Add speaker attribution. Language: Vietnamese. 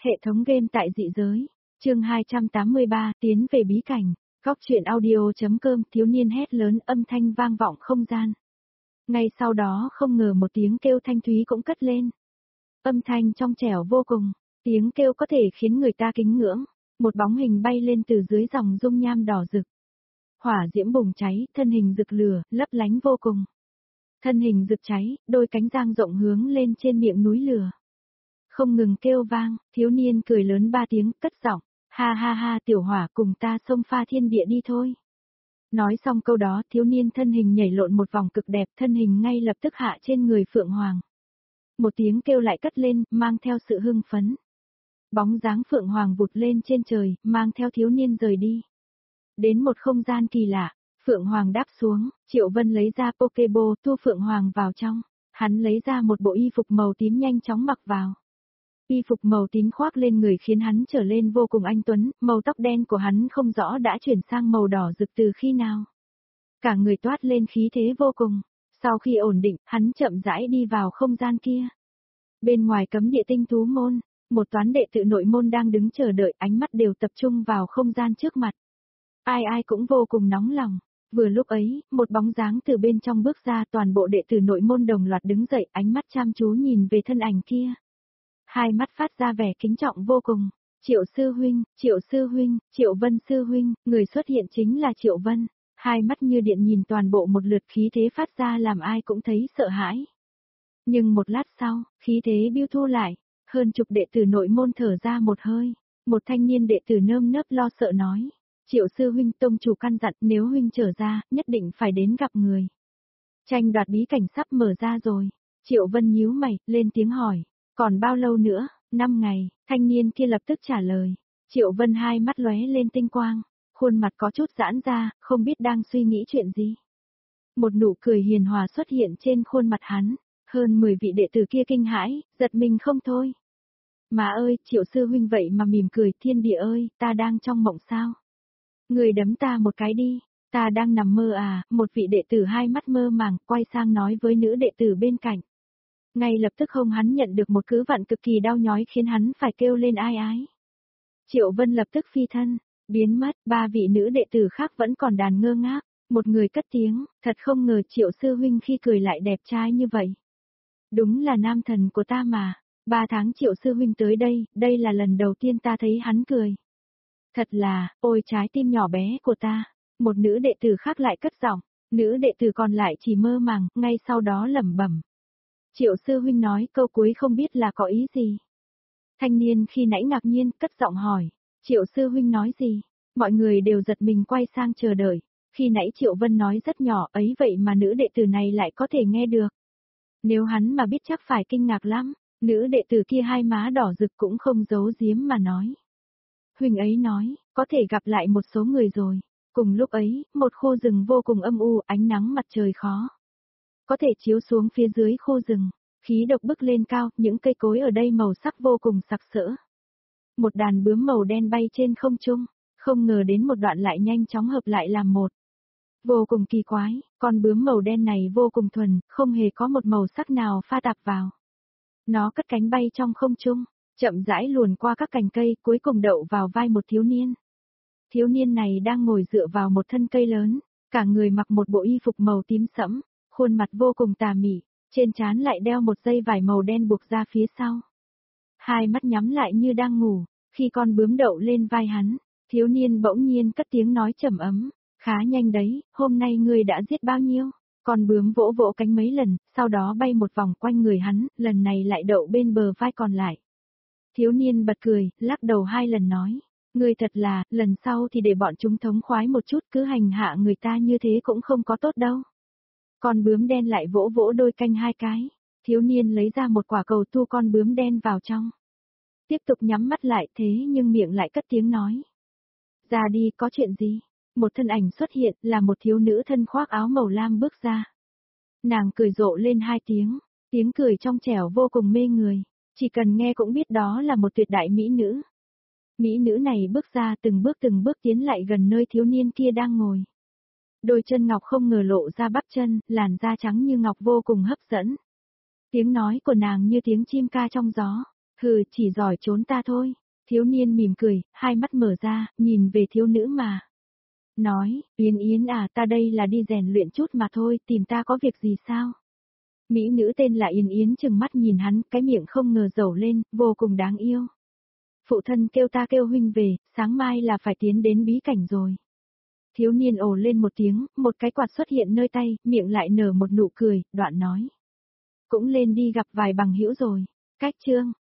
Speaker 1: Hệ thống game tại dị giới. Chương 283, tiến về bí cảnh. Góc truyện audio.com, thiếu niên hét lớn, âm thanh vang vọng không gian. Ngay sau đó không ngờ một tiếng kêu thanh thúy cũng cất lên. Âm thanh trong trẻo vô cùng, tiếng kêu có thể khiến người ta kính ngưỡng. Một bóng hình bay lên từ dưới dòng dung nham đỏ rực. Hỏa diễm bùng cháy, thân hình rực lửa, lấp lánh vô cùng. Thân hình rực cháy, đôi cánh dang rộng hướng lên trên miệng núi lửa. Không ngừng kêu vang, thiếu niên cười lớn 3 tiếng, cất giọng, ha ha ha, tiểu hỏa, cùng ta xông pha thiên địa đi thôi. Nói xong câu đó, thiếu niên thân hình nhảy lộn một vòng cực đẹp, thân hình ngay lập tức hạ trên người Phượng Hoàng. Một tiếng kêu lại cất lên, mang theo sự hưng phấn. Bóng dáng Phượng Hoàng vụt lên trên trời, mang theo thiếu niên rời đi. Đến một không gian kỳ lạ, Phượng Hoàng đáp xuống, Triệu Vân lấy ra Pokéball, thu Phượng Hoàng vào trong. Hắn lấy ra một bộ y phục màu tím nhanh chóng mặc vào. Y phục màu tím khoác lên người khiến hắn trở lên vô cùng anh tuấn, màu tóc đen của hắn không rõ đã chuyển sang màu đỏ rực từ khi nào. Cả người toát lên khí thế vô cùng. Sau khi ổn định, hắn chậm rãi đi vào không gian kia. Bên ngoài cấm địa tinh thú môn, một toán đệ tử nội môn đang đứng chờ đợi, ánh mắt đều tập trung vào không gian trước mặt. Ai ai cũng vô cùng nóng lòng. Vừa lúc ấy, một bóng dáng từ bên trong bước ra, toàn bộ đệ tử nội môn đồng loạt đứng dậy, ánh mắt chăm chú nhìn về thân ảnh kia. Hai mắt phát ra vẻ kính trọng vô cùng. Triệu sư huynh, Triệu Vân sư huynh, người xuất hiện chính là Triệu Vân. Hai mắt như điện nhìn toàn bộ một lượt, khí thế phát ra làm ai cũng thấy sợ hãi. Nhưng một lát sau, khí thế biêu thu lại, hơn chục đệ tử nội môn thở ra một hơi. Một thanh niên đệ tử nơm nớp lo sợ nói. Triệu sư huynh, tông chủ căn dặn nếu huynh trở ra, nhất định phải đến gặp người. Tranh đoạt bí cảnh sắp mở ra rồi. Triệu Vân nhíu mày, lên tiếng hỏi. Còn bao lâu nữa? 5 ngày, thanh niên kia lập tức trả lời. Triệu Vân hai mắt lóe lên tinh quang, khuôn mặt có chút giãn ra, không biết đang suy nghĩ chuyện gì. Một nụ cười hiền hòa xuất hiện trên khuôn mặt hắn, hơn 10 vị đệ tử kia kinh hãi, giật mình không thôi. Má ơi, Triệu sư huynh vậy mà mỉm cười, thiên địa ơi, ta đang trong mộng sao? Người đấm ta một cái đi, ta đang nằm mơ à? Một vị đệ tử hai mắt mơ màng, quay sang nói với nữ đệ tử bên cạnh. Ngay lập tức hông hắn nhận được một cú vặn cực kỳ đau nhói khiến hắn phải kêu lên ai ái. Triệu Vân lập tức phi thân, biến mất, 3 vị nữ đệ tử khác vẫn còn đàn ngơ ngác, một người cất tiếng, thật không ngờ Triệu sư huynh khi cười lại đẹp trai như vậy. Đúng là nam thần của ta mà, 3 tháng Triệu sư huynh tới đây, đây là lần đầu tiên ta thấy hắn cười. Thật là, ôi trái tim nhỏ bé của ta, một nữ đệ tử khác lại cất giọng, nữ đệ tử còn lại chỉ mơ màng, ngay sau đó lẩm bẩm. Triệu sư huynh nói câu cuối không biết là có ý gì. Thanh niên khi nãy ngạc nhiên, cất giọng hỏi. Triệu sư huynh nói gì? Mọi người đều giật mình quay sang chờ đợi. Khi nãy Triệu Vân nói rất nhỏ ấy vậy mà nữ đệ tử này lại có thể nghe được. Nếu hắn mà biết chắc phải kinh ngạc lắm. Nữ đệ tử kia hai má đỏ rực cũng không giấu giếm mà nói. Huynh ấy nói, có thể gặp lại một số người rồi. Cùng lúc ấy, một khu rừng vô cùng âm u, ánh nắng mặt trời khó có thể chiếu xuống phía dưới khu rừng, khí độc bức lên cao, những cây cối ở đây màu sắc vô cùng sặc sỡ. Một đàn bướm màu đen bay trên không trung, không ngờ đến một đoạn lại nhanh chóng hợp lại làm một. Vô cùng kỳ quái, con bướm màu đen này vô cùng thuần, không hề có một màu sắc nào pha tạp vào. Nó cất cánh bay trong không trung, chậm rãi luồn qua các cành cây, cuối cùng đậu vào vai một thiếu niên. Thiếu niên này đang ngồi dựa vào một thân cây lớn, cả người mặc một bộ y phục màu tím sẫm. Khuôn mặt vô cùng tà mị, trên trán lại đeo một dây vải màu đen buộc ra phía sau. Hai mắt nhắm lại như đang ngủ, khi con bướm đậu lên vai hắn, thiếu niên bỗng nhiên cất tiếng nói trầm ấm, khá nhanh đấy, hôm nay ngươi đã giết bao nhiêu? Con bướm vỗ vỗ cánh mấy lần, sau đó bay một vòng quanh người hắn, lần này lại đậu bên bờ vai còn lại. Thiếu niên bật cười, lắc đầu 2 lần nói, ngươi thật là, lần sau thì để bọn chúng thống khoái một chút, cứ hành hạ người ta như thế cũng không có tốt đâu. Con bướm đen lại vỗ vỗ đôi cánh 2 cái, thiếu niên lấy ra một quả cầu thu con bướm đen vào trong. Tiếp tục nhắm mắt lại thế nhưng miệng lại cất tiếng nói. Ra đi, có chuyện gì? Một thân ảnh xuất hiện là một thiếu nữ thân khoác áo màu lam bước ra. Nàng cười rộ lên 2 tiếng, tiếng cười trong trẻo vô cùng mê người, chỉ cần nghe cũng biết đó là một tuyệt đại mỹ nữ. Mỹ nữ này bước ra từng bước tiến lại gần nơi thiếu niên kia đang ngồi. Đôi chân ngọc không ngờ lộ ra bắp chân, làn da trắng như ngọc vô cùng hấp dẫn. Tiếng nói của nàng như tiếng chim ca trong gió, Hừ, chỉ giỏi trốn ta thôi. Thiếu niên mỉm cười, hai mắt mở ra, nhìn về thiếu nữ mà. Nói, Yến Yến à, ta đây là đi rèn luyện chút mà thôi, tìm ta có việc gì sao? Mỹ nữ tên là Yến Yến chừng mắt nhìn hắn, cái miệng không ngờ dẩu lên, vô cùng đáng yêu. Phụ thân kêu ta kêu huynh về, sáng mai là phải tiến đến bí cảnh rồi. Thiếu niên ồ lên một tiếng, một cái quạt xuất hiện nơi tay, miệng lại nở một nụ cười, đoạn nói. Cũng lên đi gặp vài bằng hữu rồi. Cách chương.